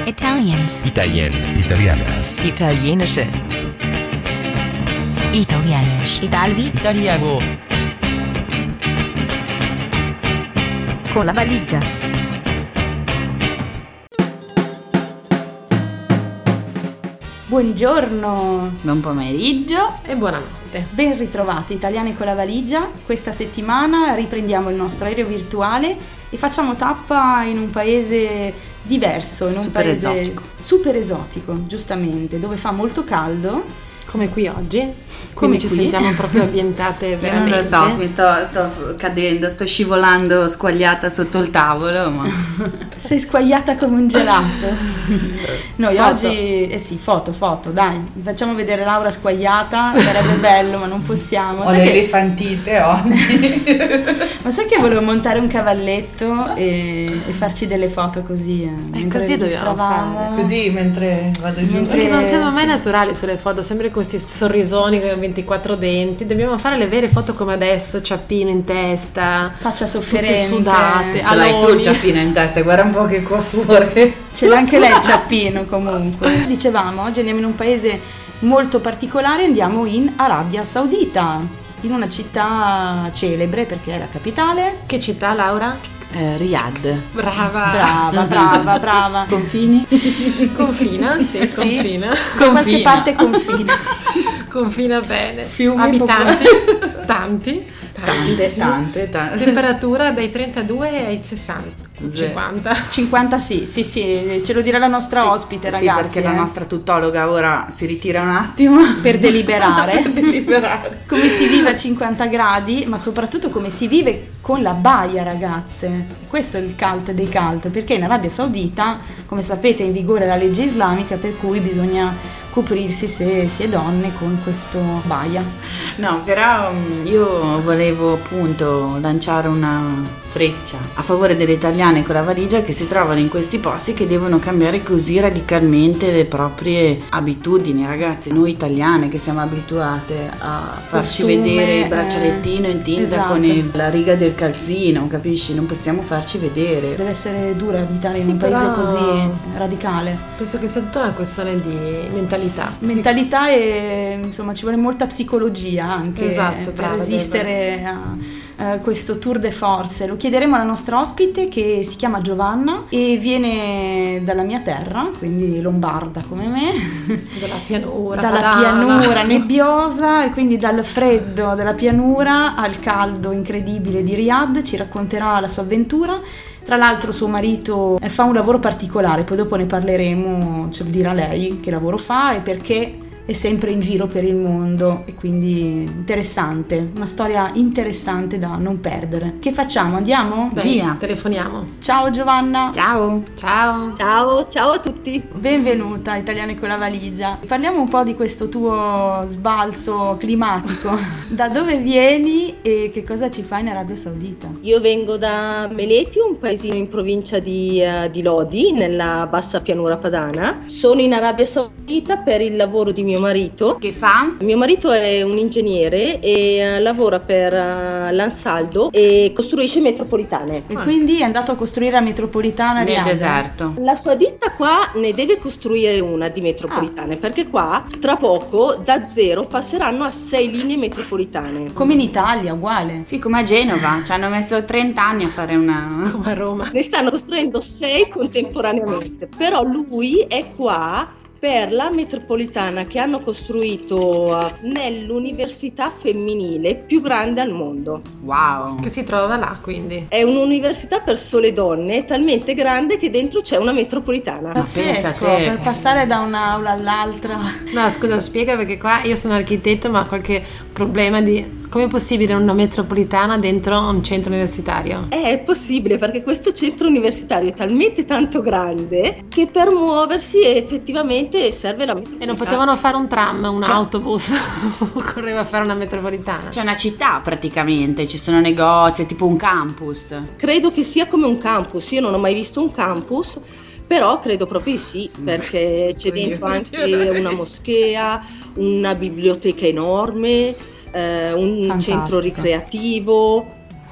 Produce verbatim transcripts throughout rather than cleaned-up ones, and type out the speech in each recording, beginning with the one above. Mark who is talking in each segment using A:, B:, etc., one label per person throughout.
A: Italians.
B: Italien. Italianas.
C: Italienische.
A: Italianisch.
D: Italvi.
E: Italiano.
C: Con la valigia.
F: Buongiorno,
G: buon pomeriggio
F: e buonanotte. Ben ritrovati Italiani con la valigia. Questa settimana riprendiamo il nostro aereo virtuale e facciamo tappa in un paese diverso, in un
G: super
F: paese
G: esotico.
F: super esotico, giustamente, dove fa molto caldo.
H: Come qui oggi,
F: Come
H: quindi ci
F: qui.
H: sentiamo proprio ambientate veramente.
G: Io non lo so, mi sto, sto cadendo, sto scivolando squagliata sotto il tavolo, ma
F: Sei squagliata come un gelato. Noi
H: Foto.
F: oggi, eh sì, foto, foto, dai, facciamo vedere Laura squagliata, sarebbe bello, ma non possiamo.
G: ho
F: Sai
G: le
F: che-
G: elefantite oggi.
F: Ma sai che volevo montare un cavalletto e, e farci delle foto così eh, mentre
H: così dobbiamo
F: registravamo.
H: fare.
G: Così mentre vado giù.
F: Mentre-
H: Perché non siamo mai
F: sì.
H: naturali sulle foto, sempre con questi sorrisoni con ventiquattro denti. Dobbiamo fare le vere foto come adesso, ciappino in testa,
F: Faccia
H: tutte
F: sofferente.
H: sudate.
G: Ce l'hai tu
H: aloni.
G: il ciappino in testa, guarda un po' che coiffure.
F: Ce l'ha anche lei il ciappino comunque. Dicevamo, oggi andiamo in un paese molto particolare, andiamo in Arabia Saudita, in una città celebre perché è la capitale.
H: Che città, Laura?
G: Eh, Riyadh.
H: Brava.
F: Brava, brava, brava.
G: Confini?
H: Confina, sì,
F: Sì.
H: confina.
F: Da qualche parte confina.
H: Confina bene.
G: Fiumi,
H: Abitanti, tanti,
G: Tante,
H: tantissimi.
G: tante, tante.
H: Temperatura dai trentadue ai sessanta,
G: Sì.
H: cinquanta.
F: cinquanta sì, sì, sì, ce lo dirà la nostra ospite,
G: Sì,
F: ragazzi.
G: perché la
F: eh,
G: nostra tuttologa ora si ritira un attimo
F: per deliberare.
G: per deliberare.
F: Come si vive a cinquanta gradi, ma soprattutto come si vive con la baia, ragazze. Questo è il cult dei cult, perché in Arabia Saudita, come sapete, è in vigore la legge islamica per cui bisogna coprirsi se si è donne con questo baia.
G: No, però mm, io volevo appunto lanciare una freccia a favore delle italiane con la valigia che si trovano in questi posti che devono cambiare così radicalmente le proprie abitudini, ragazzi. Noi italiane che siamo abituate a farci
F: Costume,
G: vedere il
F: eh,
G: braccialettino in tinta
F: esatto.
G: con il- la riga del calzino, capisci? Non possiamo farci vedere.
F: Deve essere dura abitare in
H: Sì,
F: un paese
H: però-
F: così radicale.
H: Penso che sia tutta una questione di mentalità.
F: Mentalità e insomma ci vuole molta psicologia anche
H: Esatto,
F: per
H: brava,
F: resistere a, a questo tour de force. Lo chiederemo alla nostra ospite che si chiama Giovanna e viene dalla mia terra, quindi lombarda come me,
H: Dalla pianura.
F: dalla
H: padana.
F: pianura nebbiosa e quindi dal freddo della pianura al caldo incredibile di Riyadh. Ci racconterà la sua avventura. Tra l'altro suo marito eh, fa un lavoro particolare, poi dopo ne parleremo, ce lo dirà lei che lavoro fa e perché è sempre in giro per il mondo e quindi interessante, una storia interessante da non perdere. Che facciamo? Andiamo?
H: Dai,
G: Via.
H: telefoniamo.
F: Ciao Giovanna!
G: Ciao!
H: Ciao.
D: Ciao, ciao a tutti.
F: Benvenuta a Italiani con la valigia. Parliamo un po' di questo tuo sbalzo climatico. Da dove vieni e che cosa ci fai in Arabia Saudita?
D: Io vengo da Meleti, un paesino in provincia di, eh, di Lodi, nella bassa pianura padana. Sono in Arabia Saudita per il lavoro di mio marito.
G: Che fa?
D: Mio marito è un ingegnere e eh, lavora per eh, l'Ansaldo e costruisce metropolitane.
F: E quindi è andato a costruire la metropolitana a
G: Nel
F: Riyadh.
G: deserto.
D: La sua ditta qua ne deve costruire una di metropolitane perché qua tra poco da zero passeranno a sei linee metropolitane.
F: Come in Italia, uguale.
G: Sì, come a Genova, ci hanno messo trenta anni a fare una...
H: Come a Roma.
D: Ne stanno costruendo sei contemporaneamente, però lui è qua per la metropolitana che hanno costruito eh, nell'università femminile più grande al mondo.
G: Wow!
H: Che si trova là, quindi.
D: È un'università per sole donne, talmente grande che dentro c'è una metropolitana.
G: pensa
F: Pazzesco,
G: te.
F: per passare da un'aula all'altra.
H: No, scusa, spiega perché qua io sono architetto, ma ho qualche problema di... Com'è possibile una metropolitana dentro un centro universitario?
D: È possibile perché questo centro universitario è talmente tanto grande che per muoversi effettivamente serve la metropolitana.
H: E non potevano fare un tram, un autobus, occorreva fare una metropolitana.
G: C'è una città praticamente, ci sono negozi, è tipo un campus.
D: Credo che sia come un campus, io non ho mai visto un campus, però credo proprio di sì, perché c'è dentro anche una moschea, una biblioteca enorme, eh, un
F: Fantastico.
D: centro ricreativo,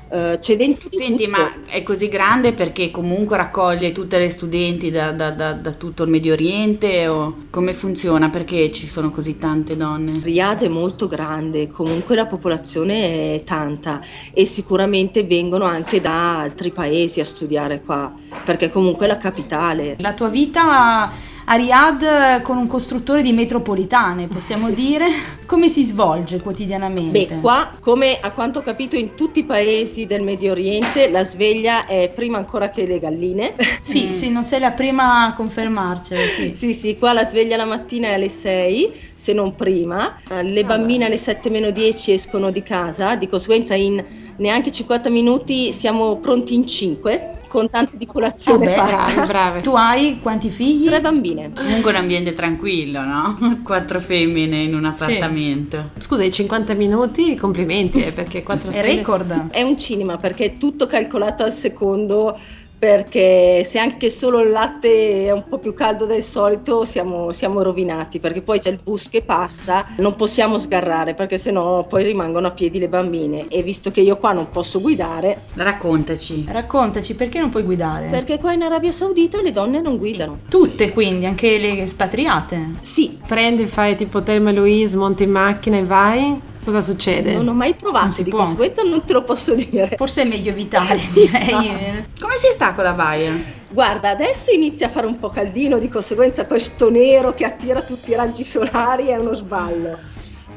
D: Uh, c'è dentro di
G: Senti,
D: tutto.
G: ma è così grande perché comunque raccoglie tutte le studenti da, da, da, da tutto il Medio Oriente, o come funziona? Perché ci sono così tante donne?
D: Riyadh è molto grande, comunque la popolazione è tanta e sicuramente vengono anche da altri paesi a studiare qua, perché comunque è la capitale.
F: La tua vita a Riyadh con un costruttore di metropolitane, possiamo dire, come si svolge quotidianamente?
D: Beh, qua, come a quanto ho capito in tutti i paesi del Medio Oriente, la sveglia è prima ancora che le galline.
F: Sì, sì, non sei la prima a confermarcelo, sì.
D: Sì, sì, qua la sveglia la mattina è alle sei, se non prima. Le bambine alle sette meno dieci escono di casa, di conseguenza in neanche cinquanta minuti siamo pronti in cinque, con tante di colazione
F: Ah, beh,
D: fatte.
H: Brave, brave.
F: Tu hai quanti figli?
D: Tre bambine.
G: Comunque un ambiente tranquillo, no? Quattro femmine in un appartamento.
H: Scusa, i cinquanta minuti, complimenti, eh, perché quattro
F: È
H: femmine-
F: record.
D: È un cinema perché è tutto calcolato al secondo, perché se anche solo il latte è un po' più caldo del solito siamo, siamo rovinati, perché poi c'è il bus che passa, non possiamo sgarrare perché sennò poi rimangono a piedi le bambine, e visto che io qua non posso guidare,
G: Raccontaci.
F: Raccontaci, perché non puoi guidare?
D: perché qua in Arabia Saudita le donne non guidano.
F: Tutte, quindi, anche le espatriate.
D: Sì,
H: Prendi, fai tipo Thelma e Louise, monti in macchina e vai, cosa succede?
D: non ho mai
F: Non
D: provato,
F: si
D: di
F: può.
D: conseguenza non te lo posso dire.
F: Forse è meglio evitare, direi.
G: Come si sta con la baia?
D: Guarda, adesso inizia a fare un po' caldino, di conseguenza questo nero che attira tutti i raggi solari è uno sballo.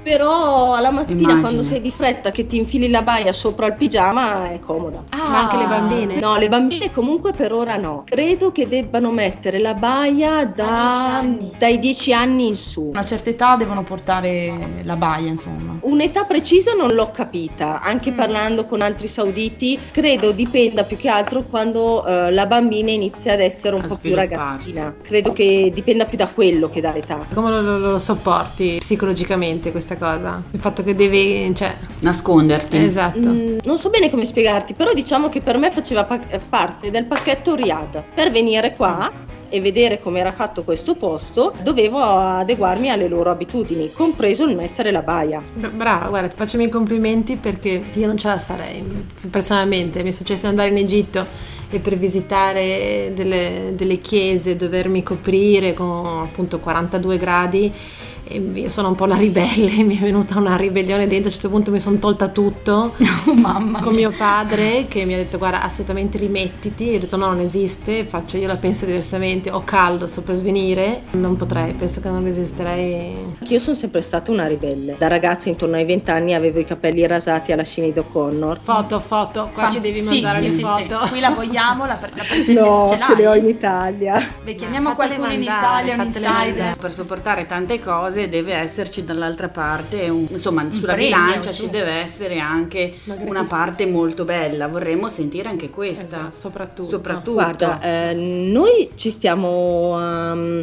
D: Però alla mattina
G: Immagino.
D: quando sei di fretta che ti infili la baia sopra il pigiama è comoda.
H: Ma anche le bambine?
D: No, le bambine comunque per ora no. Credo che debbano mettere la baia da, dai dieci anni in su.
F: A una certa età devono portare la baia, insomma.
D: Un'età precisa non l'ho capita, anche
F: Mm.
D: parlando con altri sauditi, credo dipenda più che altro quando eh, la bambina inizia ad essere un
G: A
D: po' più
G: svilupparsi.
D: ragazzina. Credo che dipenda più da quello che dall'età.
H: Come lo, lo- lo sopporti psicologicamente questa cosa? Il fatto che devi, cioè,
G: Nasconderti.
H: esatto.
D: Mm, non so bene come spiegarti, però diciamo che per me faceva pa- parte del pacchetto Riyadh. Per venire qua e vedere come era fatto questo posto, dovevo adeguarmi alle loro abitudini, compreso il mettere la baia.
H: Bra- Brava, guarda, ti faccio i miei complimenti perché io non ce la farei. Personalmente mi è successo di andare in Egitto e per visitare delle, delle chiese, dovermi coprire con appunto quarantadue gradi. E io sono un po' la ribelle, mi è venuta una ribellione dentro, a un certo punto mi sono tolta tutto
F: Oh, mamma
H: con
F: mia.
H: mio padre che mi ha detto guarda assolutamente rimettiti, io ho detto no, non esiste, faccio, io la penso diversamente, ho caldo, sto per svenire, non potrei, penso che non resisterei.
D: Io sono sempre stata una ribelle. Da ragazza intorno ai venti anni avevo i capelli rasati alla Sinead O'Connor.
H: Foto, foto, qua
F: Fan-
H: ci devi
F: sì,
H: mandare
F: sì,
H: le
F: sì,
H: foto.
F: sì. Qui la vogliamo, la, la
D: No,
F: ce
D: ce le ho
F: l'hai?
D: in Italia.
F: Beh, chiamiamo
H: Fatele
F: qualcuno in
H: mandare,
F: Italia, un
H: fatele
F: insider.
H: mandare.
G: Per sopportare tante cose deve esserci dall'altra parte un- insomma sulla
F: premio,
G: bilancia
F: sì.
G: ci deve essere anche
H: Una
G: una
H: gratifica-
G: parte molto bella, vorremmo sentire anche questa.
H: Esatto, soprattutto.
G: Soprattutto.
D: Guarda, eh, noi ci stiamo um,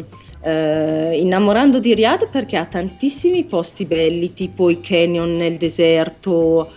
D: eh, innamorando di Riyadh perché ha tantissimi posti belli, tipo i canyon nel deserto,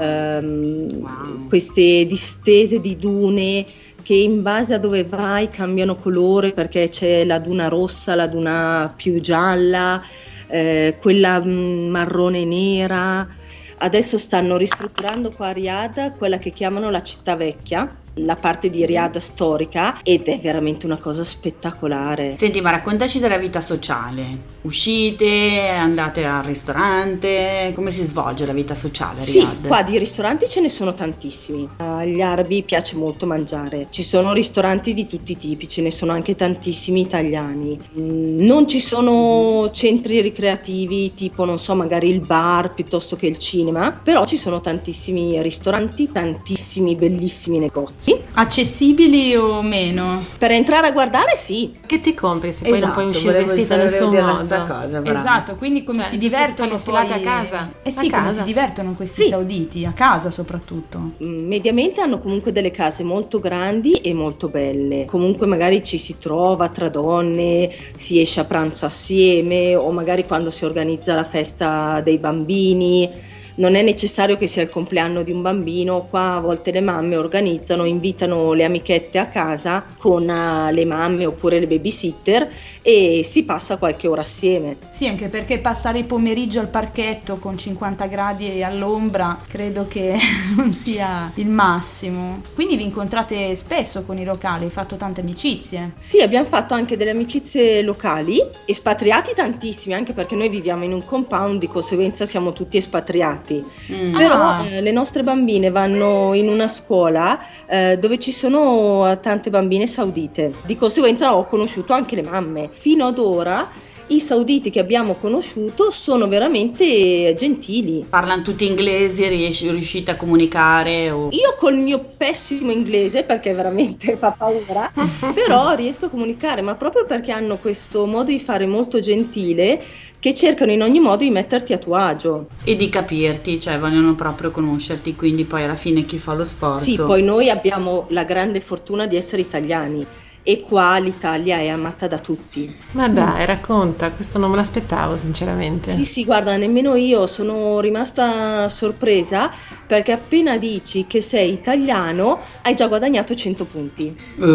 D: ehm,
G: Wow.
D: queste distese di dune che in base a dove vai cambiano colore, perché c'è la duna rossa, la duna più gialla, eh, quella mm, marrone nera. Adesso stanno ristrutturando qua a Riyadh quella che chiamano la città vecchia, la parte di Riyadh storica, ed è veramente una cosa spettacolare.
G: Senti, ma raccontaci della vita sociale. Uscite, andate al ristorante, come si svolge la vita sociale a
D: Sì,
G: Riyadh?
D: qua di ristoranti ce ne sono tantissimi. Agli arabi piace molto mangiare. Ci sono ristoranti di tutti i tipi, ce ne sono anche tantissimi italiani. Mm, Non ci sono centri ricreativi tipo, non so, magari il bar piuttosto che il cinema, però ci sono tantissimi ristoranti, tantissimi bellissimi negozi.
F: Accessibili o meno?
D: Per entrare a guardare, sì.
H: Che ti compri se poi non puoi uscire
G: volevo-
H: vestita in
G: volevo
H: nessun
G: dire la
H: modo?
G: stessa cosa, brava.
F: Esatto, quindi come
H: Cioè,
F: si
H: giusto
F: divertono
H: fare le sfilate
F: poi-
H: a casa?
F: Eh
H: A
F: sì, come
H: casa?
F: si divertono questi
D: Sì.
F: sauditi, a casa soprattutto.
D: Mm, Mediamente hanno comunque delle case molto grandi e molto belle. Comunque magari ci si trova tra donne, si esce a pranzo assieme, o magari quando si organizza la festa dei bambini. non è necessario che sia il compleanno di un bambino, qua a volte le mamme organizzano, invitano le amichette a casa con uh, le mamme oppure le babysitter e si passa qualche ora assieme.
F: Sì, anche perché passare il pomeriggio al parchetto con cinquanta gradi all'ombra credo che non sia il massimo. Quindi vi incontrate spesso con i locali, hai fatto tante amicizie?
D: Sì, abbiamo fatto anche delle amicizie locali, espatriati tantissimi, anche perché noi viviamo in un compound, di conseguenza siamo tutti espatriati. Mm. Però
F: ah.
D: eh, le nostre bambine vanno in una scuola eh, dove ci sono tante bambine saudite, di conseguenza ho conosciuto anche le mamme. Fino ad ora i sauditi che abbiamo conosciuto sono veramente gentili.
G: Parlano tutti inglesi, riesci, riuscite a comunicare? O...
D: Io col mio pessimo inglese, perché veramente fa paura, però riesco a comunicare, ma proprio perché hanno questo modo di fare molto gentile, che cercano in ogni modo di metterti a tuo agio.
G: E di capirti, cioè vogliono proprio conoscerti, quindi poi alla fine chi fa lo sforzo.
D: Sì, poi noi abbiamo la grande fortuna di essere italiani e qua l'Italia è amata da tutti.
H: Ma dai, racconta, questo non me l'aspettavo sinceramente.
D: Sì, sì, guarda, nemmeno io sono rimasta sorpresa perché appena dici che sei italiano hai già guadagnato cento punti.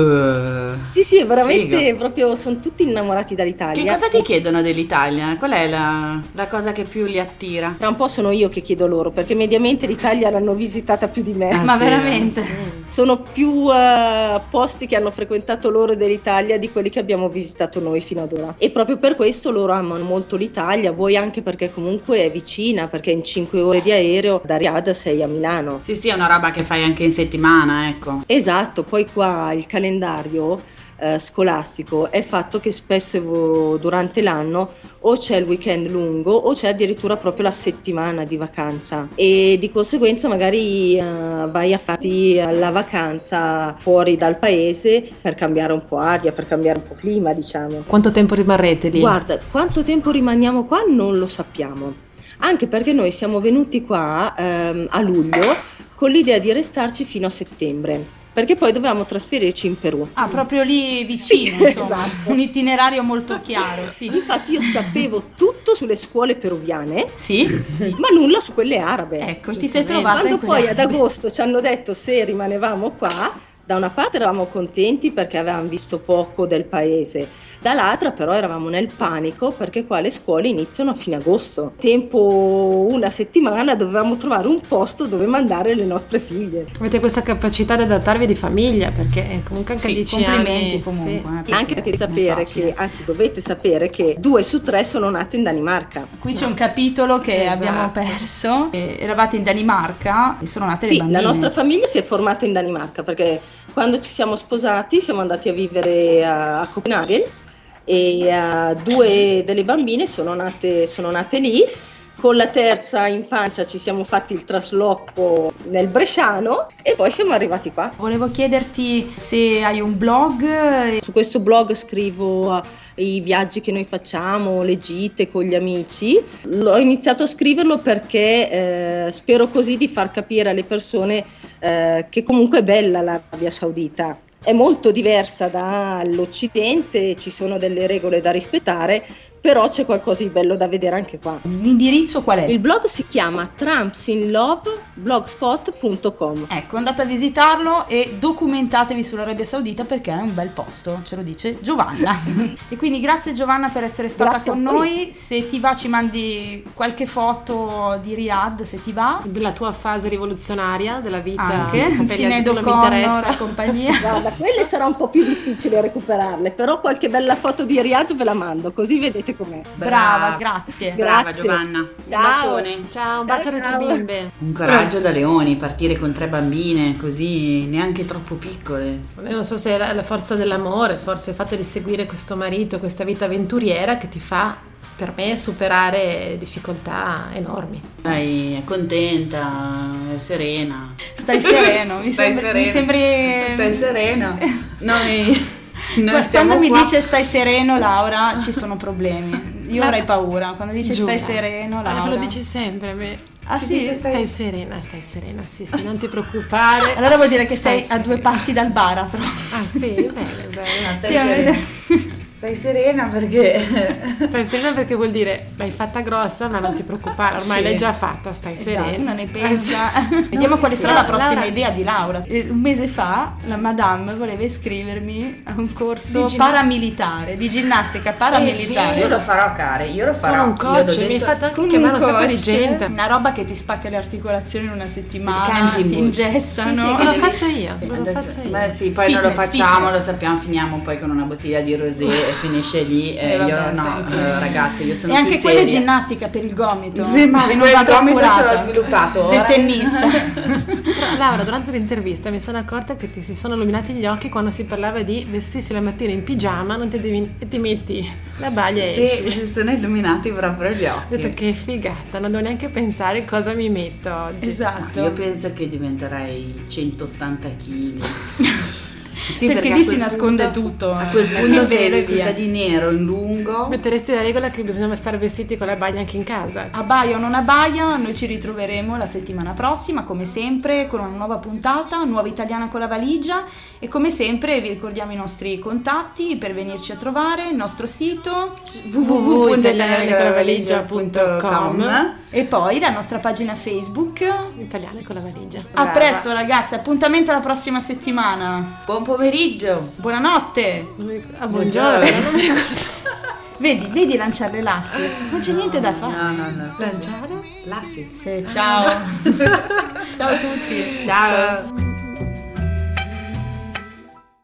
G: Uh,
D: sì, sì, veramente
G: figo.
D: Proprio sono tutti innamorati dall'Italia.
G: Che cosa ti chiedono dell'Italia? Qual è la, la cosa che più li attira?
D: Tra un po' sono io che chiedo loro, perché mediamente l'Italia l'hanno visitata più di me.
G: Ah,
F: Ma
G: sì,
F: veramente?
G: sì.
D: Sono più uh, posti che hanno frequentato loro dell'Italia di quelli che abbiamo visitato noi fino ad ora, e proprio per questo loro amano molto l'Italia, vuoi anche perché comunque è vicina, perché in cinque ore di aereo da Riyadh sei a Milano.
G: Sì, sì, è una roba che fai anche in settimana, ecco.
D: Esatto, poi qua il calendario eh, scolastico è fatto che spesso durante l'anno o c'è il weekend lungo o c'è addirittura proprio la settimana di vacanza, e di conseguenza magari uh, vai a farti la vacanza fuori dal paese per cambiare un po' aria, per cambiare un po' clima, diciamo.
H: Quanto tempo rimarrete lì?
D: Guarda, quanto tempo rimaniamo qua non lo sappiamo, anche perché noi siamo venuti qua um, a luglio con l'idea di restarci fino a settembre, perché poi dovevamo trasferirci in Perù.
F: Ah, proprio lì vicino,
D: sì,
F: insomma,
D: esatto.
F: Un itinerario molto chiaro, sì.
D: Infatti io sapevo tutto sulle scuole peruviane,
F: Sì?
D: ma nulla su quelle arabe.
F: Ecco, ti sei trovata
D: Quando
F: in quelle
D: poi ad
F: arabe.
D: agosto ci hanno detto se rimanevamo qua, da una parte eravamo contenti perché avevamo visto poco del paese, dall'altra però eravamo nel panico perché qua le scuole iniziano a fine agosto. Tempo una settimana dovevamo trovare un posto dove mandare le nostre figlie.
H: Avete questa capacità di adattarvi di famiglia, perché comunque anche a
F: Sì,
H: dieci
F: complimenti
H: anni,
F: comunque.
H: sì.
F: eh,
D: Anche perché
F: non è
D: sapere
F: facile.
D: che, anzi dovete sapere che due su tre sono nate in Danimarca.
F: Qui c'è un capitolo che
H: Esatto.
F: abbiamo perso. Eh, eravate in Danimarca e sono nate
D: Sì,
F: le bambine.
D: la nostra famiglia si è formata in Danimarca perché quando ci siamo sposati siamo andati a vivere a, a Copenaghen e uh, due delle bambine sono nate, sono nate lì. Con la terza in pancia ci siamo fatti il trasloco nel Bresciano e poi siamo arrivati qua.
F: Volevo chiederti se hai un blog.
D: Su questo blog scrivo uh, i viaggi che noi facciamo, le gite con gli amici. L'ho iniziato a scriverlo perché eh, spero così di far capire alle persone eh, che comunque è bella l'Arabia Saudita. È molto diversa dall'Occidente, ci sono delle regole da rispettare, però c'è qualcosa di bello da vedere anche qua.
F: L'indirizzo qual è?
D: Il blog si chiama trumpsinlove blogspot punto com.
F: Ecco, andate a visitarlo e documentatevi sull'Arabia Saudita perché è un bel posto, ce lo dice Giovanna. E quindi grazie Giovanna per essere stata
D: Grazie
F: con
D: a voi.
F: noi. Se ti va ci mandi qualche foto di Riyadh, se ti va.
H: Della tua fase rivoluzionaria della vita,
F: Anche
H: capelli
F: Sinead
H: al culo, mi
F: O'Connor
H: interessa.
F: e compagnia.
D: Guarda, quelle sarà un po' più difficile recuperarle, però qualche bella foto di Riyadh ve la mando, così vedete com'è.
F: Brava, grazie.
G: Brava
D: Grazie.
G: Giovanna. Un
D: Ciao.
G: bacione.
H: Ciao, un bacio alle tue
D: Ciao.
H: bimbe.
G: Un coraggio da leoni, partire con tre bambine così neanche troppo piccole.
H: Non so se è la, la forza dell'amore, forse il fatto di seguire questo marito, questa vita avventuriera che ti fa, per me, superare difficoltà enormi.
G: Dai, è contenta, è serena.
F: Stai sereno, mi
G: Stai
F: sembri,
G: serena.
F: mi sembri...
G: Stai serena. Noi, noi
F: Guarda,
G: siamo
F: quando mi
G: qua.
F: dice stai sereno Laura ci sono problemi. Io
H: Ma-
F: avrei paura quando dice
H: Giura.
F: stai sereno
H: Allora,
F: Laura.
H: me lo dici sempre a me.
F: Ah,
H: Ti
F: sì?
H: dico, stai serena, stai serena, sì, sì, non ti preoccupare.
F: Allora vuol dire che
H: Stai
F: sei a due
H: serena.
F: passi dal baratro.
H: Ah sì, bene, bene.
G: Stai
F: Sì,
G: serena.
F: a me-
G: Stai Stai serena perché...
H: Stai serena perché vuol dire l'hai fatta grossa, ma non ti preoccupare, ormai
F: Sì.
H: l'hai già fatta, stai
F: Esatto,
H: serena.
F: ne pensa. Vediamo quale sarà
H: Sì.
F: la prossima
H: Laura-
F: idea di Laura. Eh, Un mese fa la madame voleva iscrivermi a un corso
H: Di ginna-
F: paramilitare, di ginnastica paramilitare.
G: Io lo farò, care, io lo farò.
H: Con un
G: Io
H: coach,
G: l'ho
H: mi hai
G: detto-
H: fatto anche
F: Con
H: chiamare
F: un
H: un sacco di
F: coach,
H: gente.
F: una roba che ti spacca le articolazioni in una settimana,
G: Il camping
F: ti
G: bus.
F: ingessano.
H: Sì, sì, che lo faccio io, lo
G: Adesso-
H: faccio io.
G: Beh sì, poi non lo
F: Fitness,
G: facciamo,
F: fitness.
G: lo sappiamo, finiamo poi con una bottiglia di rosé e finisce lì. eh,
F: Eh, vabbè,
G: io no,
F: senti.
G: eh, ragazzi, io sono
F: E anche
G: più
F: quella è
G: seria.
F: ginnastica per il gomito.
G: Sì, ma
F: che non
G: quel
F: va
G: gomito ce
F: trascurata.
G: l'ho sviluppato
F: Del
G: ora.
F: tennista.
H: Però, Laura, durante l'intervista mi sono accorta che ti si sono illuminati gli occhi quando si parlava di vestirsi la mattina in pigiama, non ti, devi, e ti metti la baglia e
G: Sì,
H: esci.
G: mi si sono illuminati proprio gli
H: Ho detto
G: occhi.
H: che figata, non devo neanche pensare cosa mi metto oggi.
F: Esatto.
G: Io penso che diventerei centottanta chili. Sì,
F: perché,
G: a
F: lì si
G: quel
F: nasconde
G: punto-
F: tutto.
G: A quel
F: Metti
G: punto
F: il
G: sei
F: velo e
G: vestita
F: via.
G: di nero in lungo.
H: Metteresti la regola che bisognava stare vestiti con la baglia anche in casa.
F: Abbaia o non abbaia, noi ci ritroveremo la settimana prossima, come sempre, con una nuova puntata, nuova italiana con la valigia. E come sempre vi ricordiamo i nostri contatti per venirci a trovare, il nostro sito
G: w w w punto italianecolavaligia punto com
F: e poi la nostra pagina Facebook.
H: Italiane con la valigia.
F: A
G: Brava.
F: presto ragazzi, appuntamento alla prossima settimana.
G: Buon pomeriggio.
F: Buonanotte.
H: Non mi- Ah, buongiorno, non mi ricordo.
F: Vedi, vedi lanciare l'assist, non c'è niente da fare.
G: No, no, no.
H: Lanciare?
G: L'assist.
F: Sì, ciao. Ciao a tutti.
G: Ciao.